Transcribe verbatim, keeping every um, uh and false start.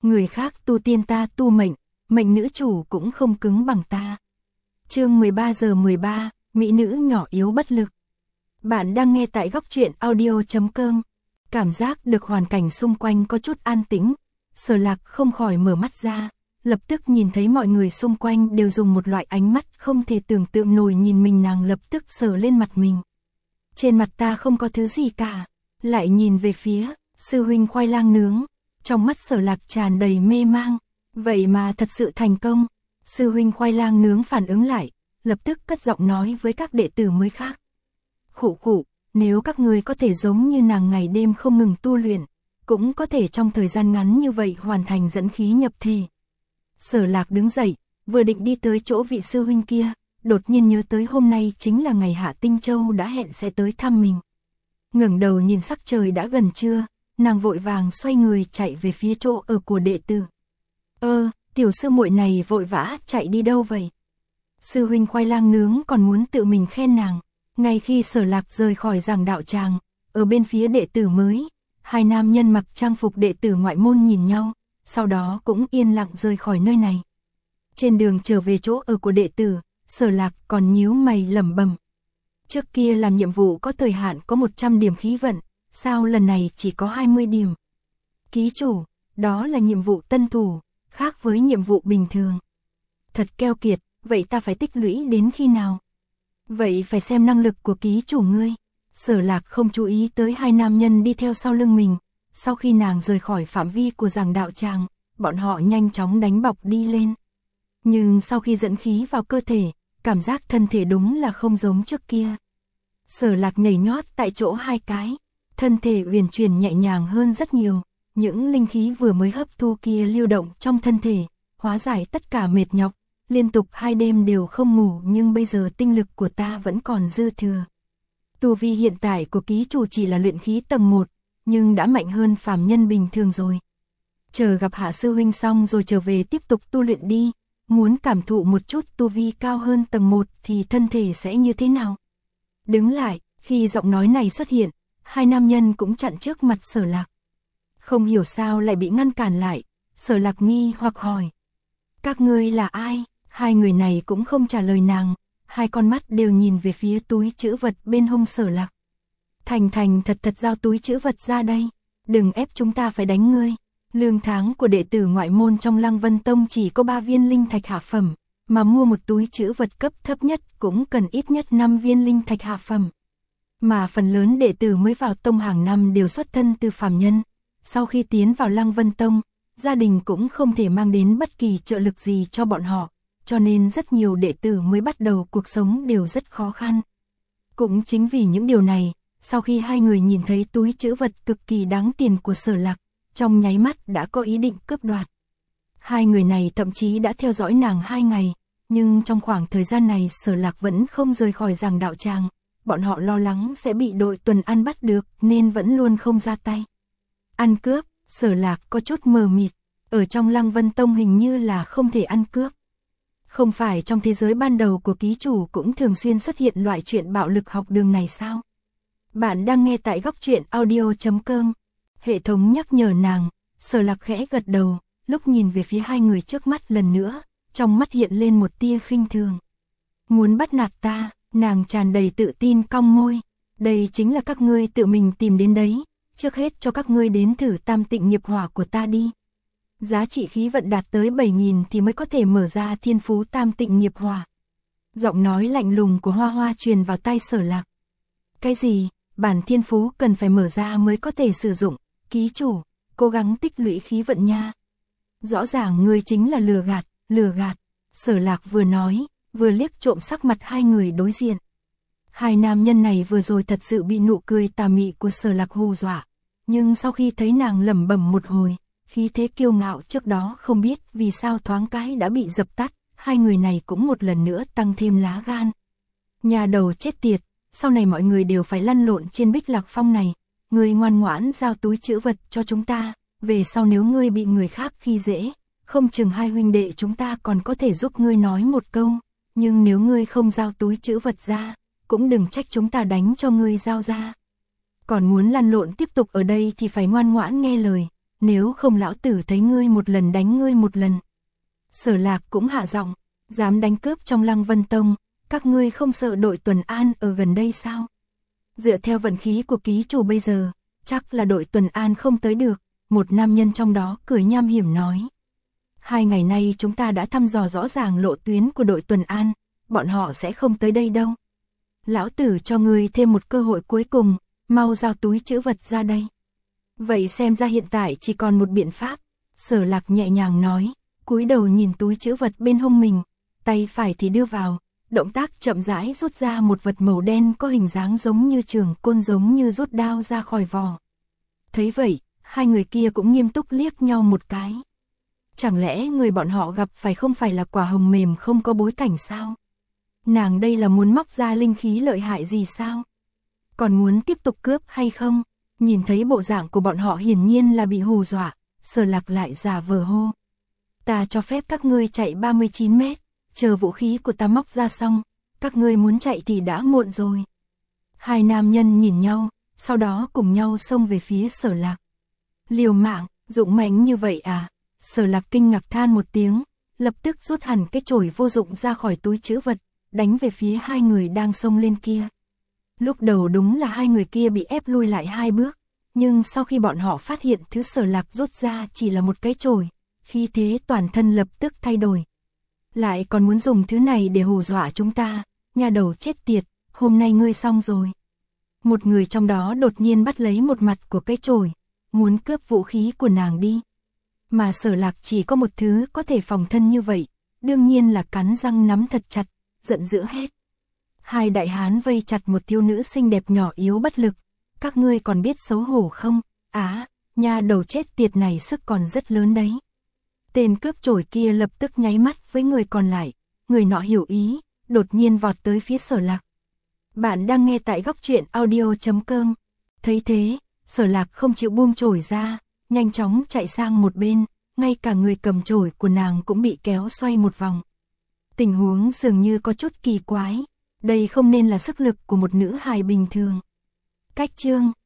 người khác tu tiên ta tu mệnh, mệnh nữ chủ cũng không cứng bằng ta. Chương mười ba giờ mười ba, mỹ nữ nhỏ yếu bất lực. Bạn đang nghe tại góc truyện audio chấm com. Cảm giác được hoàn cảnh xung quanh có chút an tĩnh, Sở Lạc không khỏi mở mắt ra, lập tức nhìn thấy mọi người xung quanh đều dùng một loại ánh mắt không thể tưởng tượng nổi nhìn mình, nàng lập tức sờ lên mặt mình. Trên mặt ta không có thứ gì cả, lại nhìn về phía sư huynh khoai lang nướng, trong mắt Sở Lạc tràn đầy mê mang, vậy mà thật sự thành công. Sư huynh khoai lang nướng phản ứng lại, lập tức cất giọng nói với các đệ tử mới khác. Khụ khụ, nếu các ngươi có thể giống như nàng ngày đêm không ngừng tu luyện, cũng có thể trong thời gian ngắn như vậy hoàn thành dẫn khí nhập thể. Sở Lạc đứng dậy, vừa định đi tới chỗ vị sư huynh kia, đột nhiên nhớ tới hôm nay chính là ngày Hạ Tinh Châu đã hẹn sẽ tới thăm mình. Ngẩng đầu nhìn sắc trời đã gần trưa, nàng vội vàng xoay người chạy về phía chỗ ở của đệ tử. Ơ, tiểu sư muội này vội vã chạy đi đâu vậy? Sư huynh khoai lang nướng còn muốn tự mình khen nàng. Ngay khi Sở Lạc rời khỏi giảng đạo tràng, ở bên phía đệ tử mới, hai nam nhân mặc trang phục đệ tử ngoại môn nhìn nhau, sau đó cũng yên lặng rời khỏi nơi này. Trên đường trở về chỗ ở của đệ tử, Sở Lạc còn nhíu mày lẩm bẩm. Trước kia làm nhiệm vụ có thời hạn có một trăm điểm khí vận, sao lần này chỉ có hai mươi điểm? Ký chủ, đó là nhiệm vụ tân thủ, khác với nhiệm vụ bình thường. Thật keo kiệt, vậy ta phải tích lũy đến khi nào? Vậy phải xem năng lực của ký chủ ngươi. Sở Lạc không chú ý tới hai nam nhân đi theo sau lưng mình. Sau khi nàng rời khỏi phạm vi của giảng đạo tràng, bọn họ nhanh chóng đánh bọc đi lên. Nhưng sau khi dẫn khí vào cơ thể, cảm giác thân thể đúng là không giống trước kia. Sở Lạc nhảy nhót tại chỗ hai cái, thân thể uyển chuyển nhẹ nhàng hơn rất nhiều. Những linh khí vừa mới hấp thu kia lưu động trong thân thể, hóa giải tất cả mệt nhọc. Liên tục hai đêm đều không ngủ, nhưng bây giờ tinh lực của ta vẫn còn dư thừa. Tu vi hiện tại của ký chủ chỉ là luyện khí tầng một, nhưng đã mạnh hơn phàm nhân bình thường rồi. Chờ gặp Hạ sư huynh xong rồi trở về tiếp tục tu luyện đi, muốn cảm thụ một chút tu vi cao hơn tầng một thì thân thể sẽ như thế nào? Đứng lại, khi giọng nói này xuất hiện, hai nam nhân cũng chặn trước mặt Sở Lạc. Không hiểu sao lại bị ngăn cản lại, Sở Lạc nghi hoặc hỏi. Các ngươi là ai? Hai người này cũng không trả lời nàng, hai con mắt đều nhìn về phía túi trữ vật bên hông Sở Lạc. Thành thành thật thật giao túi trữ vật ra đây, đừng ép chúng ta phải đánh ngươi. Lương tháng của đệ tử ngoại môn trong Lăng Vân Tông chỉ có ba viên linh thạch hạ phẩm, mà mua một túi trữ vật cấp thấp nhất cũng cần ít nhất năm viên linh thạch hạ phẩm. Mà phần lớn đệ tử mới vào tông hàng năm đều xuất thân từ phàm nhân, sau khi tiến vào Lăng Vân Tông, gia đình cũng không thể mang đến bất kỳ trợ lực gì cho bọn họ. Cho nên rất nhiều đệ tử mới bắt đầu cuộc sống đều rất khó khăn. Cũng chính vì những điều này, sau khi hai người nhìn thấy túi trữ vật cực kỳ đáng tiền của Sở Lạc, trong nháy mắt đã có ý định cướp đoạt. Hai người này thậm chí đã theo dõi nàng hai ngày, nhưng trong khoảng thời gian này Sở Lạc vẫn không rời khỏi giảng đạo tràng, bọn họ lo lắng sẽ bị đội tuần ăn bắt được nên vẫn luôn không ra tay. Ăn cướp, Sở Lạc có chút mờ mịt, ở trong Lăng Vân Tông hình như là không thể ăn cướp. Không phải trong thế giới ban đầu của ký chủ cũng thường xuyên xuất hiện loại chuyện bạo lực học đường này sao? Bạn đang nghe tại góc truyện audio chấm com. Hệ thống nhắc nhở nàng, Sở Lạc khẽ gật đầu, lúc nhìn về phía hai người trước mắt lần nữa, trong mắt hiện lên một tia khinh thường. Muốn bắt nạt ta, nàng tràn đầy tự tin cong môi. Đây chính là các ngươi tự mình tìm đến đấy, trước hết cho các ngươi đến thử tam tịnh nghiệp hỏa của ta đi. Giá trị khí vận đạt tới bảy nghìn thì mới có thể mở ra thiên phú tam tịnh nghiệp hỏa. Giọng nói lạnh lùng của Hoa Hoa truyền vào tai Sở Lạc. Cái gì, bản thiên phú cần phải mở ra mới có thể sử dụng, ký chủ, cố gắng tích lũy khí vận nha. Rõ ràng ngươi chính là lừa gạt, lừa gạt. Sở Lạc vừa nói, vừa liếc trộm sắc mặt hai người đối diện. Hai nam nhân này vừa rồi thật sự bị nụ cười tà mị của Sở Lạc hù dọa, nhưng sau khi thấy nàng lẩm bẩm một hồi, khí thế kiêu ngạo trước đó không biết vì sao thoáng cái đã bị dập tắt, hai người này cũng một lần nữa tăng thêm lá gan. Nhà đầu chết tiệt, sau này mọi người đều phải lăn lộn trên Bích Lạc Phong này, ngươi ngoan ngoãn giao túi trữ vật cho chúng ta, về sau nếu ngươi bị người khác khi dễ, không chừng hai huynh đệ chúng ta còn có thể giúp ngươi nói một câu, nhưng nếu ngươi không giao túi trữ vật ra, cũng đừng trách chúng ta đánh cho ngươi giao ra. Còn muốn lăn lộn tiếp tục ở đây thì phải ngoan ngoãn nghe lời, nếu không lão tử thấy ngươi một lần đánh ngươi một lần. Sở Lạc cũng hạ giọng, dám đánh cướp trong Lăng Vân Tông, các ngươi không sợ đội tuần an ở gần đây sao? Dựa theo vận khí của ký chủ bây giờ, chắc là đội tuần an không tới được, một nam nhân trong đó cười nham hiểm nói. Hai ngày nay chúng ta đã thăm dò rõ ràng lộ tuyến của đội tuần an, bọn họ sẽ không tới đây đâu. Lão tử cho ngươi thêm một cơ hội cuối cùng, mau giao túi trữ vật ra đây. Vậy xem ra hiện tại chỉ còn một biện pháp, Sở Lạc nhẹ nhàng nói, cúi đầu nhìn túi trữ vật bên hông mình, tay phải thì đưa vào, động tác chậm rãi rút ra một vật màu đen có hình dáng giống như trường côn, giống như rút đao ra khỏi vỏ. Thấy vậy, hai người kia cũng nghiêm túc liếc nhau một cái. Chẳng lẽ người bọn họ gặp phải không phải là quả hồng mềm không có bối cảnh sao? Nàng đây là muốn móc ra linh khí lợi hại gì sao? Còn muốn tiếp tục cướp hay không? Nhìn thấy bộ dạng của bọn họ hiển nhiên là bị hù dọa, Sở Lạc lại giả vờ hô. Ta cho phép các ngươi chạy ba mươi chín mét, chờ vũ khí của ta móc ra xong, các ngươi muốn chạy thì đã muộn rồi. Hai nam nhân nhìn nhau, sau đó cùng nhau xông về phía Sở Lạc. Liều mạng, dũng mãnh như vậy à? Sở Lạc kinh ngạc than một tiếng, lập tức rút hẳn cái chổi vô dụng ra khỏi túi trữ vật, đánh về phía hai người đang xông lên kia. Lúc đầu đúng là hai người kia bị ép lui lại hai bước, nhưng sau khi bọn họ phát hiện thứ Sở Lạc rút ra chỉ là một cái chổi, khí thế toàn thân lập tức thay đổi. Lại còn muốn dùng thứ này để hù dọa chúng ta, nhà đầu chết tiệt, hôm nay ngươi xong rồi. Một người trong đó đột nhiên bắt lấy một mặt của cái chổi, muốn cướp vũ khí của nàng đi. Mà Sở Lạc chỉ có một thứ có thể phòng thân như vậy, đương nhiên là cắn răng nắm thật chặt, giận dữ hét. Hai đại hán vây chặt một thiếu nữ xinh đẹp nhỏ yếu bất lực, các ngươi còn biết xấu hổ không? Á, nha đầu chết tiệt này sức còn rất lớn đấy. Tên cướp chổi kia lập tức nháy mắt với người còn lại, người nọ hiểu ý, đột nhiên vọt tới phía Sở Lạc. Bạn đang nghe tại góc truyện audio chấm com. Thấy thế, Sở Lạc không chịu buông chổi ra, nhanh chóng chạy sang một bên, ngay cả người cầm chổi của nàng cũng bị kéo xoay một vòng. Tình huống dường như có chút kỳ quái, đây không nên là sức lực của một nữ hài bình thường. Cách chương